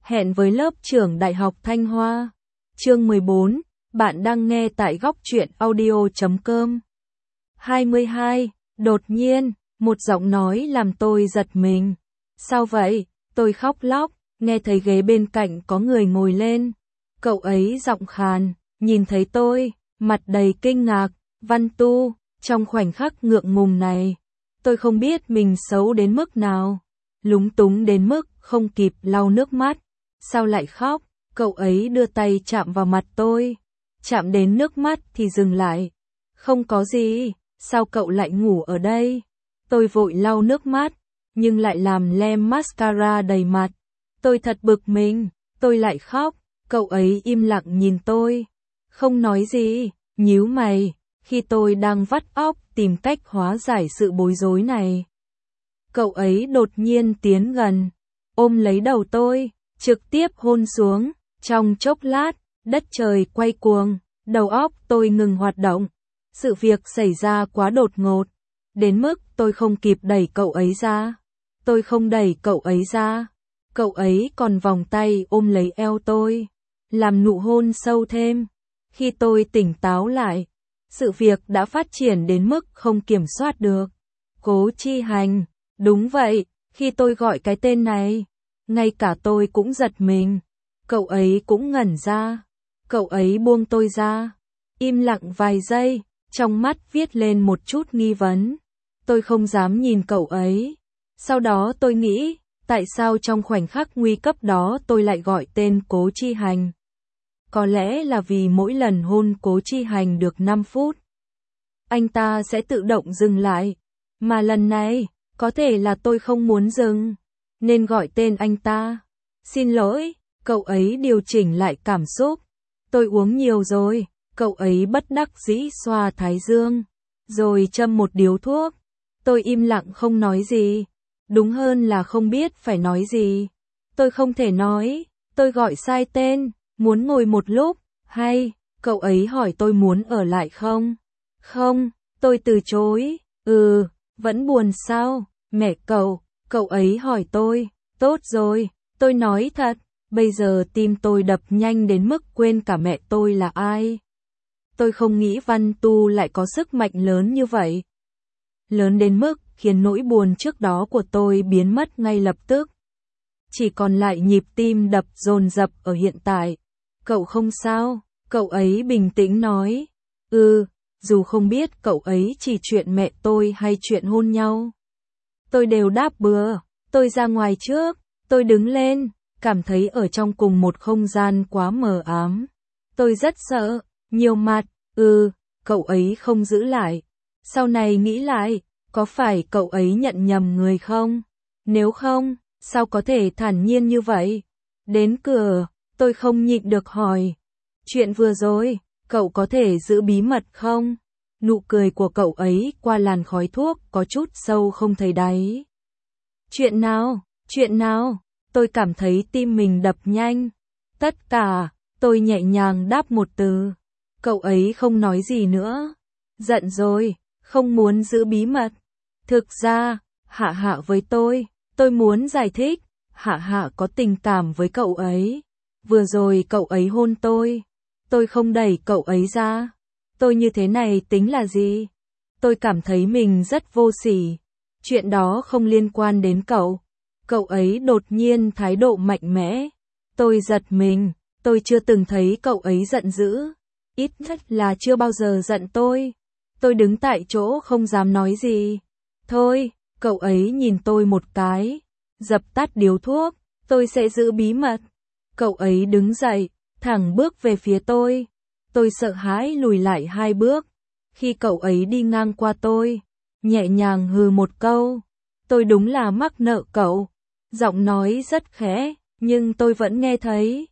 Hẹn với lớp trưởng Đại học Thanh Hoa. Chương 14, bạn đang nghe tại góc truyện audio.com. 22. Đột nhiên, một giọng nói làm tôi giật mình. Sao vậy? Tôi khóc lóc, nghe thấy ghế bên cạnh có người ngồi lên. Cậu ấy giọng khàn, nhìn thấy tôi, mặt đầy kinh ngạc. Văn Tu, trong khoảnh khắc ngượng ngùng này, tôi không biết mình xấu đến mức nào. Lúng túng đến mức không kịp lau nước mắt. Sao lại khóc? Cậu ấy đưa tay chạm vào mặt tôi. Chạm đến nước mắt thì dừng lại. Không có gì, sao cậu lại ngủ ở đây? Tôi vội lau nước mắt, nhưng lại làm lem mascara đầy mặt. Tôi thật bực mình, tôi lại khóc. Cậu ấy im lặng nhìn tôi, không nói gì, nhíu mày, khi tôi đang vắt óc tìm cách hóa giải sự bối rối này. Cậu ấy đột nhiên tiến gần, ôm lấy đầu tôi, trực tiếp hôn xuống. Trong chốc lát, đất trời quay cuồng, đầu óc tôi ngừng hoạt động. Sự việc xảy ra quá đột ngột, đến mức tôi không kịp đẩy cậu ấy ra. Tôi không đẩy cậu ấy ra, cậu ấy còn vòng tay ôm lấy eo tôi, làm nụ hôn sâu thêm. Khi tôi tỉnh táo lại, sự việc đã phát triển đến mức không kiểm soát được. Cố Chi Hành, đúng vậy, khi tôi gọi cái tên này, ngay cả tôi cũng giật mình. Cậu ấy cũng ngẩn ra, cậu ấy buông tôi ra, im lặng vài giây, trong mắt viết lên một chút nghi vấn. Tôi không dám nhìn cậu ấy. Sau đó tôi nghĩ, tại sao trong khoảnh khắc nguy cấp đó tôi lại gọi tên Cố Chi Hành? Có lẽ là vì mỗi lần hôn Cố Chi Hành được 5 phút, anh ta sẽ tự động dừng lại. Mà lần này, có thể là tôi không muốn dừng, nên gọi tên anh ta. Xin lỗi, cậu ấy điều chỉnh lại cảm xúc. Tôi uống nhiều rồi, cậu ấy bất đắc dĩ xoa thái dương, rồi châm một điếu thuốc. Tôi im lặng không nói gì. Đúng hơn là không biết phải nói gì. Tôi không thể nói, tôi gọi sai tên, muốn ngồi một lúc, hay, cậu ấy hỏi tôi muốn ở lại không? Không, tôi từ chối, vẫn buồn sao, mẹ cậu ấy hỏi tôi, tốt rồi, tôi nói thật, bây giờ tim tôi đập nhanh đến mức quên cả mẹ tôi là ai. Tôi không nghĩ Văn Tu lại có sức mạnh lớn như vậy. Lớn đến mức khiến nỗi buồn trước đó của tôi biến mất ngay lập tức. Chỉ còn lại nhịp tim đập dồn dập ở hiện tại. Cậu không sao, cậu ấy bình tĩnh nói. Dù không biết cậu ấy chỉ chuyện mẹ tôi hay chuyện hôn nhau. Tôi đều đáp bừa, tôi ra ngoài trước, tôi đứng lên, cảm thấy ở trong cùng một không gian quá mờ ám. Tôi rất sợ, nhiều mặt, cậu ấy không giữ lại. Sau này nghĩ lại, có phải cậu ấy nhận nhầm người không? Nếu không, sao có thể thản nhiên như vậy? Đến cửa, tôi không nhịn được hỏi. Chuyện vừa rồi, cậu có thể giữ bí mật không? Nụ cười của cậu ấy qua làn khói thuốc có chút sâu không thấy đáy. Chuyện nào? Tôi cảm thấy tim mình đập nhanh. Tất cả, tôi nhẹ nhàng đáp một từ. Cậu ấy không nói gì nữa. Giận rồi, không muốn giữ bí mật. Thực ra, Hạ với tôi muốn giải thích, Hạ có tình cảm với cậu ấy. Vừa rồi cậu ấy hôn tôi không đẩy cậu ấy ra. Tôi như thế này tính là gì? Tôi cảm thấy mình rất vô sỉ. Chuyện đó không liên quan đến cậu. Cậu ấy đột nhiên thái độ mạnh mẽ. Tôi giật mình, tôi chưa từng thấy cậu ấy giận dữ. Ít nhất là chưa bao giờ giận tôi. Tôi đứng tại chỗ không dám nói gì. Thôi, cậu ấy nhìn tôi một cái, dập tắt điếu thuốc, tôi sẽ giữ bí mật. Cậu ấy đứng dậy, thẳng bước về phía tôi. Tôi sợ hãi lùi lại 2 bước. Khi cậu ấy đi ngang qua tôi, nhẹ nhàng hừ một câu. Tôi đúng là mắc nợ cậu. Giọng nói rất khẽ, nhưng tôi vẫn nghe thấy.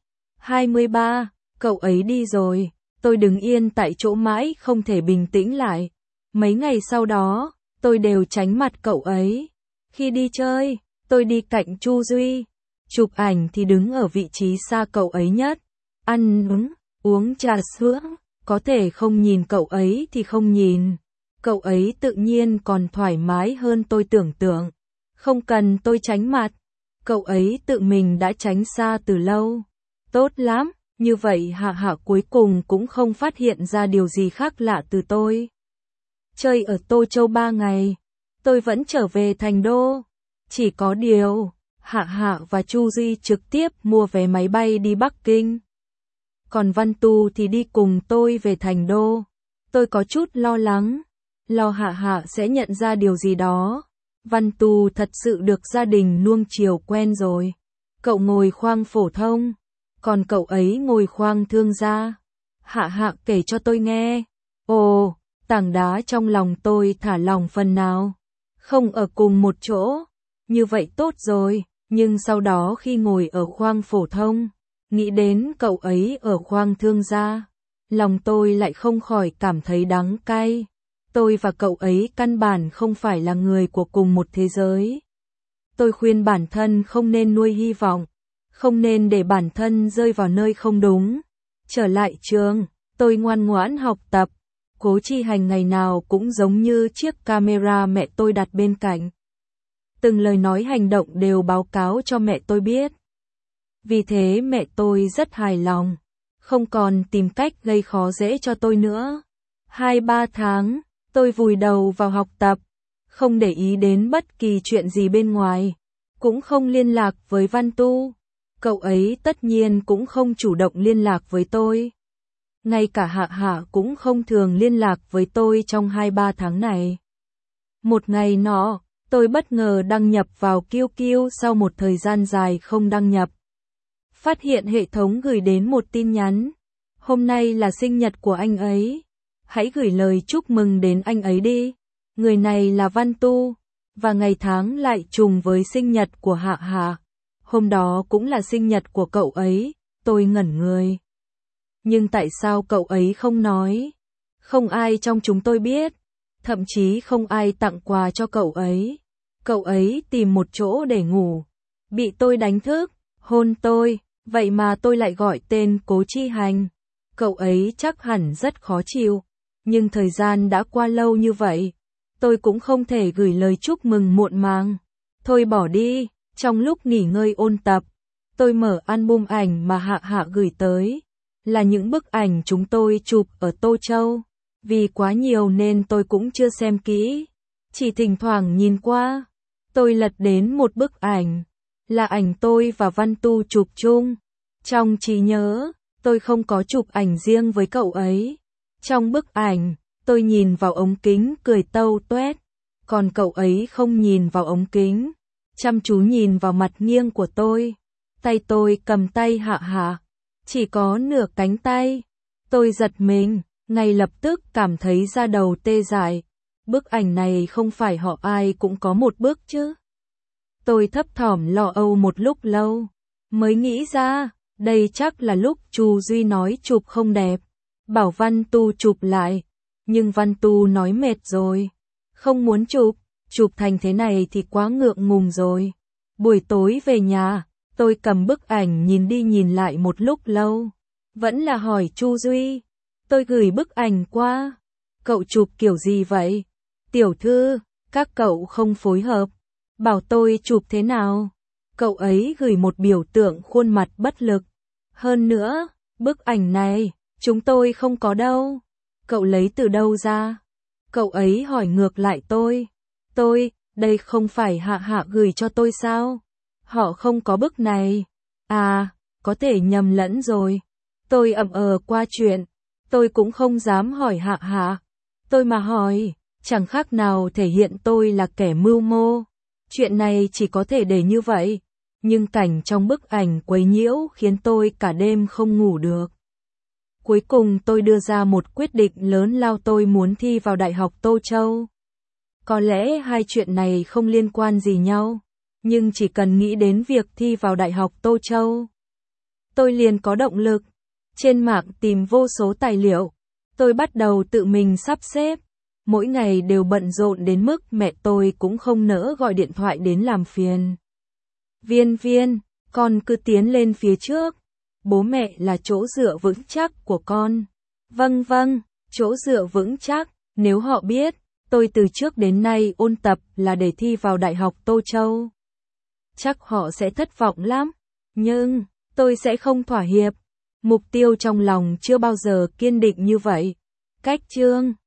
23, cậu ấy đi rồi. Tôi đứng yên tại chỗ mãi không thể bình tĩnh lại. Mấy ngày sau đó, tôi đều tránh mặt cậu ấy. Khi đi chơi, tôi đi cạnh Chu Duy. Chụp ảnh thì đứng ở vị trí xa cậu ấy nhất. Ăn uống trà sữa, có thể không nhìn cậu ấy thì không nhìn. Cậu ấy tự nhiên còn thoải mái hơn tôi tưởng tượng. Không cần tôi tránh mặt. Cậu ấy tự mình đã tránh xa từ lâu. Tốt lắm, như vậy Hạ Hạ cuối cùng cũng không phát hiện ra điều gì khác lạ từ tôi. Chơi ở Tô Châu 3 ngày, tôi vẫn trở về thành đô. Chỉ có điều, Hạ Hạ và Chu Duy trực tiếp mua vé máy bay đi Bắc Kinh. Còn Văn Tu thì đi cùng tôi về thành đô. Tôi có chút lo lắng, lo Hạ Hạ sẽ nhận ra điều gì đó. Văn Tu thật sự được gia đình nuông chiều quen rồi. Cậu ngồi khoang phổ thông, còn cậu ấy ngồi khoang thương gia. Hạ Hạ kể cho tôi nghe. Ồ, tảng đá trong lòng tôi thả lỏng phần nào. Không ở cùng một chỗ, như vậy tốt rồi. Nhưng sau đó khi ngồi ở khoang phổ thông, nghĩ đến cậu ấy ở khoang thương gia, lòng tôi lại không khỏi cảm thấy đắng cay. Tôi và cậu ấy căn bản không phải là người của cùng một thế giới. Tôi khuyên bản thân không nên nuôi hy vọng, không nên để bản thân rơi vào nơi không đúng. Trở lại trường, tôi ngoan ngoãn học tập. Cố Chi Hành ngày nào cũng giống như chiếc camera mẹ tôi đặt bên cạnh. Từng lời nói hành động đều báo cáo cho mẹ tôi biết. Vì thế mẹ tôi rất hài lòng, không còn tìm cách gây khó dễ cho tôi nữa. 2-3 tháng, tôi vùi đầu vào học tập, không để ý đến bất kỳ chuyện gì bên ngoài, cũng không liên lạc với Văn Tu. Cậu ấy tất nhiên cũng không chủ động liên lạc với tôi. Ngay cả Hạ Hạ cũng không thường liên lạc với tôi trong 2-3 tháng này. Một ngày nọ, tôi bất ngờ đăng nhập vào QQ sau một thời gian dài không đăng nhập. Phát hiện hệ thống gửi đến một tin nhắn. Hôm nay là sinh nhật của anh ấy. Hãy gửi lời chúc mừng đến anh ấy đi. Người này là Văn Tu, và ngày tháng lại trùng với sinh nhật của Hạ Hạ. Hôm đó cũng là sinh nhật của cậu ấy, tôi ngẩn người. Nhưng tại sao cậu ấy không nói? Không ai trong chúng tôi biết, thậm chí không ai tặng quà cho cậu ấy. Cậu ấy tìm một chỗ để ngủ, bị tôi đánh thức, hôn tôi, vậy mà tôi lại gọi tên Cố Chi Hành. Cậu ấy chắc hẳn rất khó chịu, nhưng thời gian đã qua lâu như vậy, tôi cũng không thể gửi lời chúc mừng muộn màng. Thôi bỏ đi. Trong lúc nghỉ ngơi ôn tập, tôi mở album ảnh mà Hạ Hạ gửi tới. Là những bức ảnh chúng tôi chụp ở Tô Châu. Vì quá nhiều nên tôi cũng chưa xem kỹ, chỉ thỉnh thoảng nhìn qua. Tôi lật đến một bức ảnh, là ảnh tôi và Văn Tu chụp chung. Trong trí nhớ, tôi không có chụp ảnh riêng với cậu ấy. Trong bức ảnh, tôi nhìn vào ống kính cười tâu tuét, còn cậu ấy không nhìn vào ống kính, chăm chú nhìn vào mặt nghiêng của tôi. Tay tôi cầm tay Hạ Hạ, chỉ có nửa cánh tay. Tôi giật mình, ngay lập tức cảm thấy da đầu tê dại. Bức ảnh này không phải họ ai cũng có một bức chứ. Tôi thấp thỏm lo âu một lúc lâu, mới nghĩ ra, đây chắc là lúc Chu Duy nói chụp không đẹp, bảo Văn Tu chụp lại. Nhưng Văn Tu nói mệt rồi, không muốn chụp thành thế này thì quá ngượng ngùng rồi. Buổi tối về nhà, tôi cầm bức ảnh nhìn đi nhìn lại một lúc lâu, vẫn là hỏi Chu Duy. Tôi gửi bức ảnh qua, cậu chụp kiểu gì vậy? Tiểu thư, các cậu không phối hợp, bảo tôi chụp thế nào? Cậu ấy gửi một biểu tượng khuôn mặt bất lực. Hơn nữa, bức ảnh này, chúng tôi không có đâu. Cậu lấy từ đâu ra? Cậu ấy hỏi ngược lại tôi, đây không phải Hạ Hạ gửi cho tôi sao? Họ không có bức này. À, có thể nhầm lẫn rồi. Tôi ậm qua chuyện, tôi cũng không dám hỏi Hạ Hạ. Tôi mà hỏi, chẳng khác nào thể hiện tôi là kẻ mưu mô. Chuyện này chỉ có thể để như vậy, nhưng cảnh trong bức ảnh quấy nhiễu khiến tôi cả đêm không ngủ được. Cuối cùng tôi đưa ra một quyết định lớn lao, tôi muốn thi vào Đại học Tô Châu. Có lẽ hai chuyện này không liên quan gì nhau, nhưng chỉ cần nghĩ đến việc thi vào Đại học Tô Châu, tôi liền có động lực. Trên mạng tìm vô số tài liệu, tôi bắt đầu tự mình sắp xếp. Mỗi ngày đều bận rộn đến mức mẹ tôi cũng không nỡ gọi điện thoại đến làm phiền. Viên, con cứ tiến lên phía trước. Bố mẹ là chỗ dựa vững chắc của con. Vâng, chỗ dựa vững chắc. Nếu họ biết, tôi từ trước đến nay ôn tập là để thi vào Đại học Tô Châu. chắc họ sẽ thất vọng lắm. Nhưng, tôi sẽ không thỏa hiệp. Mục tiêu trong lòng chưa bao giờ kiên định như vậy. Cách chương